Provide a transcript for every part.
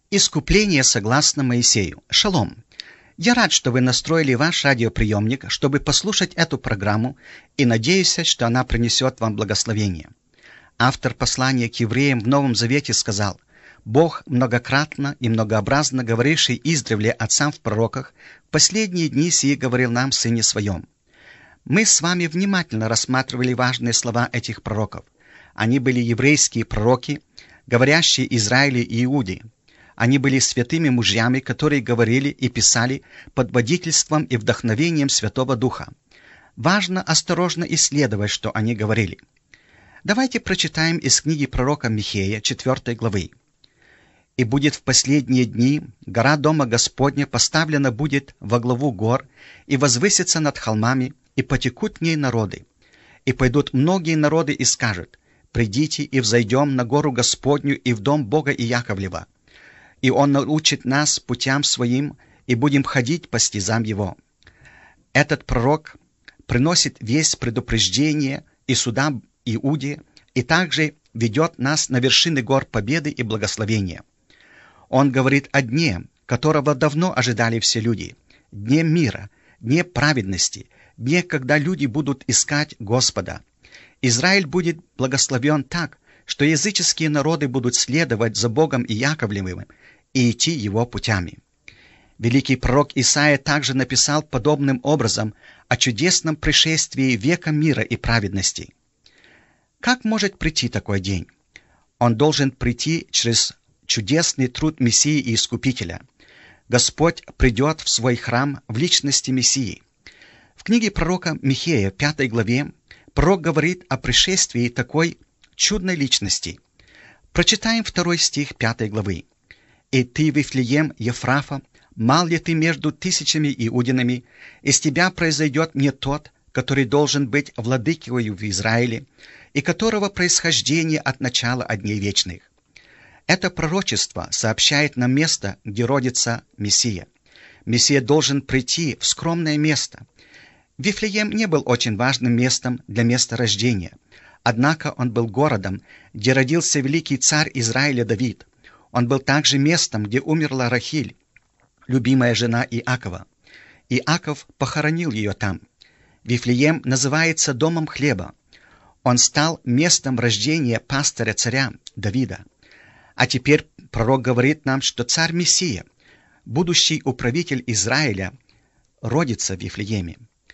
Искупление согласно Моисею. Шалом! Я рад, что вы настроили ваш радиоприемник, чтобы послушать эту программу, и надеюсь, что она принесет вам благословение. Автор послания к евреям в Новом Завете сказал: «Бог, многократно и многообразно говоривший издревле отцам в пророках, в последние дни сии говорил нам в Сыне Своем». Мы с вами внимательно рассматривали важные слова этих пророков. Они были еврейские пророки, говорящие Израилю и Иуде. Они были святыми мужьями, которые говорили и писали под водительством и вдохновением Святого Духа. Важно осторожно исследовать, что они говорили. Давайте прочитаем из книги пророка Михея, 4 главы. «И будет в последние дни гора Дома Господня поставлена будет во главу гор, и возвысится над холмами, и потекут в ней народы. И пойдут многие народы и скажут: придите и взойдем на гору Господню и в дом Бога Иаковлева. И Он научит нас путям Своим, и будем ходить по стезам Его». Этот пророк приносит весть предупреждения и суда Иуде, и также ведет нас на вершины гор победы и благословения. Он говорит о дне, которого давно ожидали все люди, дне мира, дне праведности, дне, когда люди будут искать Господа. Израиль будет благословен так, что языческие народы будут следовать за Богом Иаковлевым и идти Его путями. Великий пророк Исаия также написал подобным образом о чудесном пришествии века мира и праведности. Как может прийти такой день? Он должен прийти через чудесный труд Мессии и Искупителя. Господь придет в свой храм в личности Мессии. В книге пророка Михея, 5 главе, пророк говорит о пришествии такой чудной личности. Прочитаем 2 стих 5 главы. «И ты, Вифлеем Ефрафа, мал ли ты между тысячами иудинами, из тебя произойдет не тот, который должен быть владыкою в Израиле, и которого происхождение от начала от дней вечных». Это пророчество сообщает нам место, где родится Мессия. Мессия должен прийти в скромное место. Вифлеем не был очень важным местом для места рождения. Однако он был городом, где родился великий царь Израиля Давид. Он был также местом, где умерла Рахиль, любимая жена Иакова. Иаков похоронил ее там. Вифлеем называется домом хлеба. Он стал местом рождения пастыря-царя Давида. А теперь пророк говорит нам, что царь Мессия, будущий управитель Израиля, родится в Вифлееме.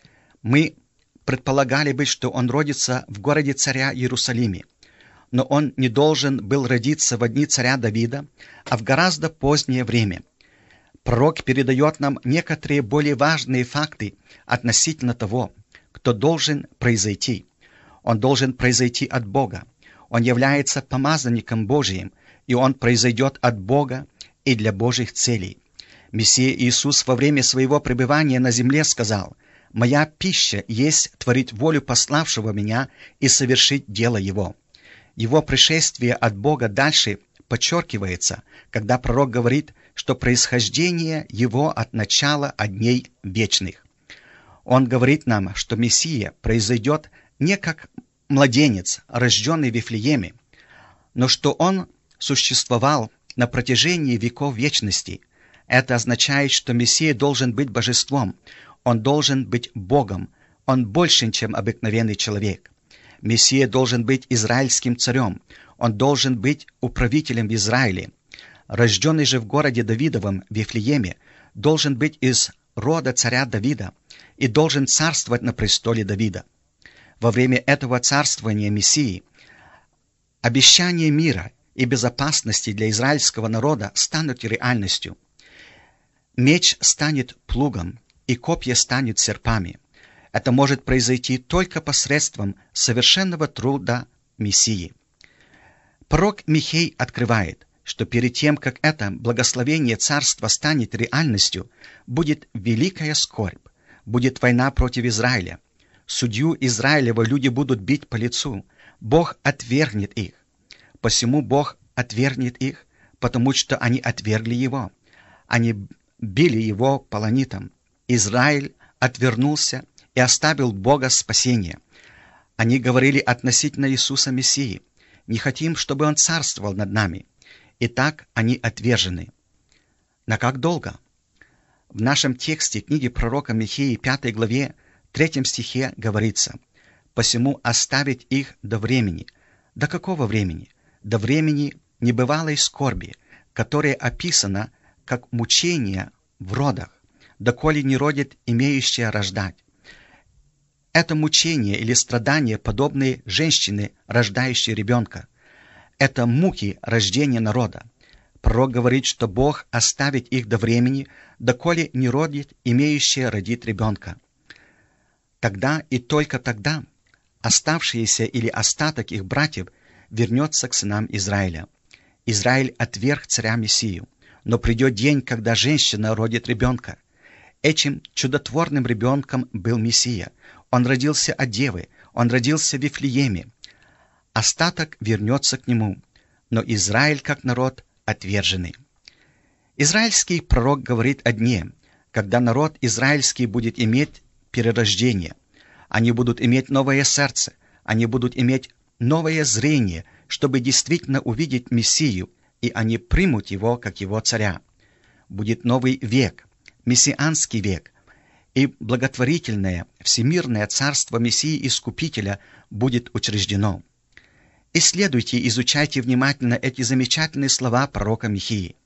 Мы предполагали бы, что он родится в городе царя Иерусалиме, но он не должен был родиться в дни царя Давида, а в гораздо позднее время. Пророк передает нам некоторые более важные факты относительно того, кто должен произойти. Он должен произойти от Бога. Он является помазанником Божиим, и он произойдет от Бога и для Божьих целей. Мессия Иисус во время своего пребывания на земле сказал: «Моя пища есть творить волю пославшего меня и совершить дело Его». Его пришествие от Бога дальше подчеркивается, когда пророк говорит, что происхождение Его от начала от дней вечных. Он говорит нам, что Мессия произойдет не как младенец, рожденный в Вифлееме, но что Он существовал на протяжении веков вечности. Это означает, что Мессия должен быть божеством, Он должен быть Богом, Он больше, чем обыкновенный человек. Мессия должен быть израильским царем, Он должен быть управителем в Израиле. Рожденный же в городе Давидовом, Вифлееме, должен быть из рода царя Давида и должен царствовать на престоле Давида. Во время этого царствования Мессии обещания мира и безопасности для израильского народа станут реальностью. Меч станет плугом, и копья станут серпами. Это может произойти только посредством совершенного труда Мессии. Пророк Михей открывает, что перед тем, как это благословение царства станет реальностью, будет великая скорбь, будет война против Израиля. Судью Израилева люди будут бить по лицу. Бог отвергнет их. Посему Бог отвергнет их, потому что они отвергли Его. Они били Его полонитом. Израиль отвернулся и оставил Бога спасения. Они говорили относительно Иисуса Мессии: «Не хотим, чтобы Он царствовал над нами». Итак, они отвержены. На как долго? В нашем тексте книги пророка Михеи 5 главе 3 стихе говорится: «Посему оставить их до времени». До какого времени? До времени небывалой скорби, которая описана как мучение в родах, доколе не родит имеющая рождать. Это мучение или страдания, подобные женщине, рождающей ребенка. Это муки рождения народа. Пророк говорит, что Бог оставит их до времени, доколе не родит имеющая родит ребенка. Тогда и только тогда оставшиеся или остаток их братьев вернется к сынам Израиля. Израиль отверг царя Мессию, но придет день, когда женщина родит ребенка. Этим чудотворным ребенком был Мессия. Он родился от девы, он родился в Вифлееме. Остаток вернется к нему, но Израиль как народ отверженный. Израильский пророк говорит о дне, когда народ израильский будет иметь перерождение. Они будут иметь новое сердце, они будут иметь новое зрение, чтобы действительно увидеть Мессию, и они примут его как его царя. Будет новый век, мессианский век, и благотворительное всемирное царство Мессии Искупителя будет учреждено. Исследуйте, изучайте внимательно эти замечательные слова пророка Михеи.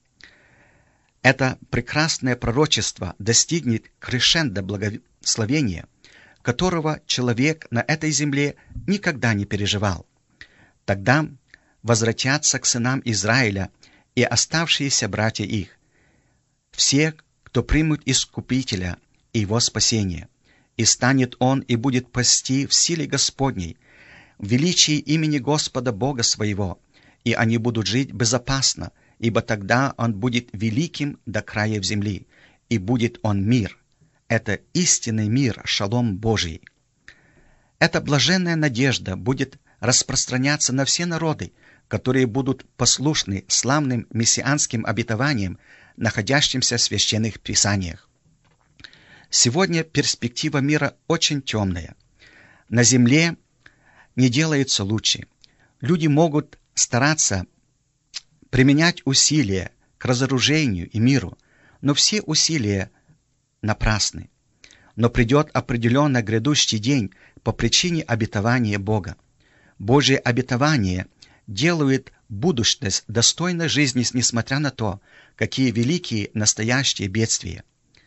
Это прекрасное пророчество достигнет крешендо благословения, которого человек на этой земле никогда не переживал. Тогда возвратятся к сынам Израиля и оставшиеся братья их, все, кто примут Искупителя и его спасение, и станет он и будет пасти в силе Господней, в величии имени Господа Бога своего, и они будут жить безопасно, ибо тогда он будет великим до краев земли, и будет он мир. Это истинный мир, шалом Божий. Эта блаженная надежда будет распространяться на все народы, которые будут послушны славным мессианским обетованиям, находящимся в священных писаниях. Сегодня перспектива мира очень темная. На земле не делается лучше. Люди могут стараться применять усилия к разоружению и миру, но все усилия напрасны. Но придет определенно грядущий день по причине обетования Бога. Божье обетование делает будущность достойной жизни, несмотря на то, какие великие настоящие бедствия.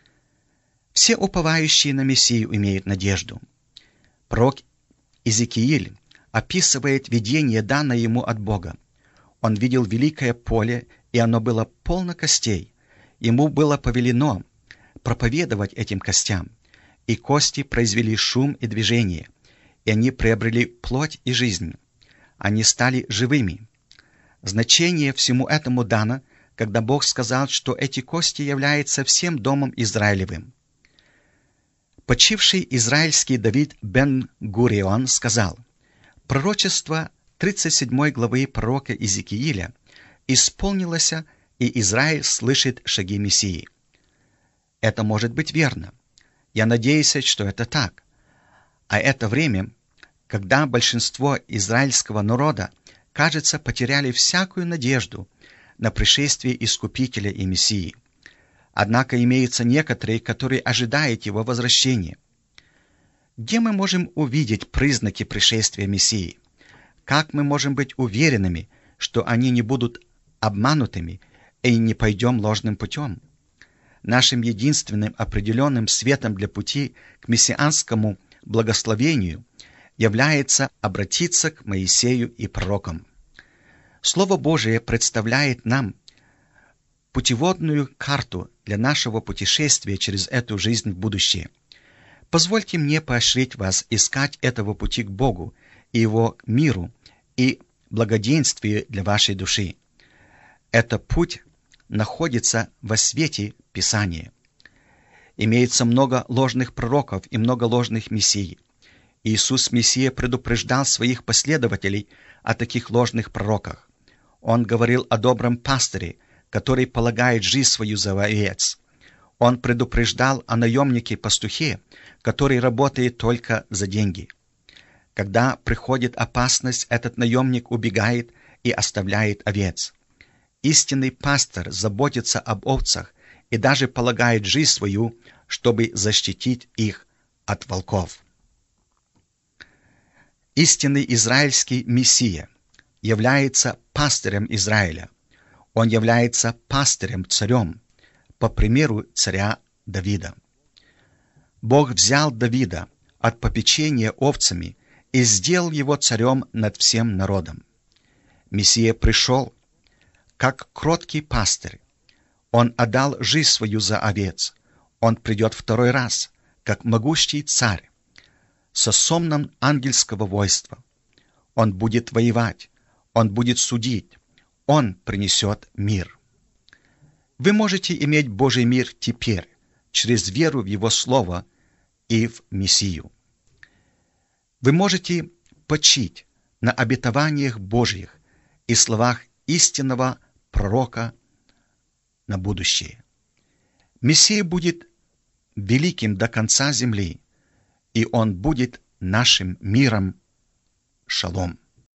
Все уповающие на Мессию имеют надежду. Пророк Иезекииль описывает видение, данное ему от Бога. Он видел великое поле, и оно было полно костей. Ему было повелено проповедовать этим костям, и кости произвели шум и движение, и они приобрели плоть и жизнь. Они стали живыми. Значение всему этому дано, когда Бог сказал, что эти кости являются всем домом Израилевым. Почивший израильский Давид бен-Гурион сказал: «Пророчество 37 главы пророка Иезекииля исполнилось, и Израиль слышит шаги Мессии». Это может быть верно. Я надеюсь, что это так. А это время, когда большинство израильского народа, кажется, потеряли всякую надежду на пришествие Искупителя и Мессии. Однако имеются некоторые, которые ожидают его возвращения. Где мы можем увидеть признаки пришествия Мессии? Как мы можем быть уверенными, что они не будут обманутыми и не пойдем ложным путем? Нашим единственным определенным светом для пути к мессианскому благословению является обратиться к Моисею и пророкам. Слово Божие представляет нам путеводную карту для нашего путешествия через эту жизнь в будущее. Позвольте мне поощрить вас искать этого пути к Богу и Его миру и благоденствию для вашей души. Этот путь находится во свете Писания. Имеется много ложных пророков и много ложных мессий. Иисус Мессия предупреждал своих последователей о таких ложных пророках. Он говорил о добром пастыре, который полагает жизнь свою за овец. Он предупреждал о наемнике-пастухе, который работает только за деньги. Когда приходит опасность, этот наемник убегает и оставляет овец. Истинный пастор заботится об овцах и даже полагает жизнь свою, чтобы защитить их от волков. Истинный израильский Мессия является пастырем Израиля. Он является пастырем-царем, по примеру царя Давида. Бог взял Давида от попечения овцами и сделал его царем над всем народом. Мессия пришел, как кроткий пастырь. Он отдал жизнь свою за овец. Он придет второй раз, как могущий царь, со сомном ангельского войска. Он будет воевать, он будет судить, он принесет мир. Вы можете иметь Божий мир теперь, через веру в Его Слово и в Мессию. Вы можете почить на обетованиях Божьих и словах истинного пророка на будущее. Мессия будет великим до конца земли, и Он будет нашим миром. Шалом.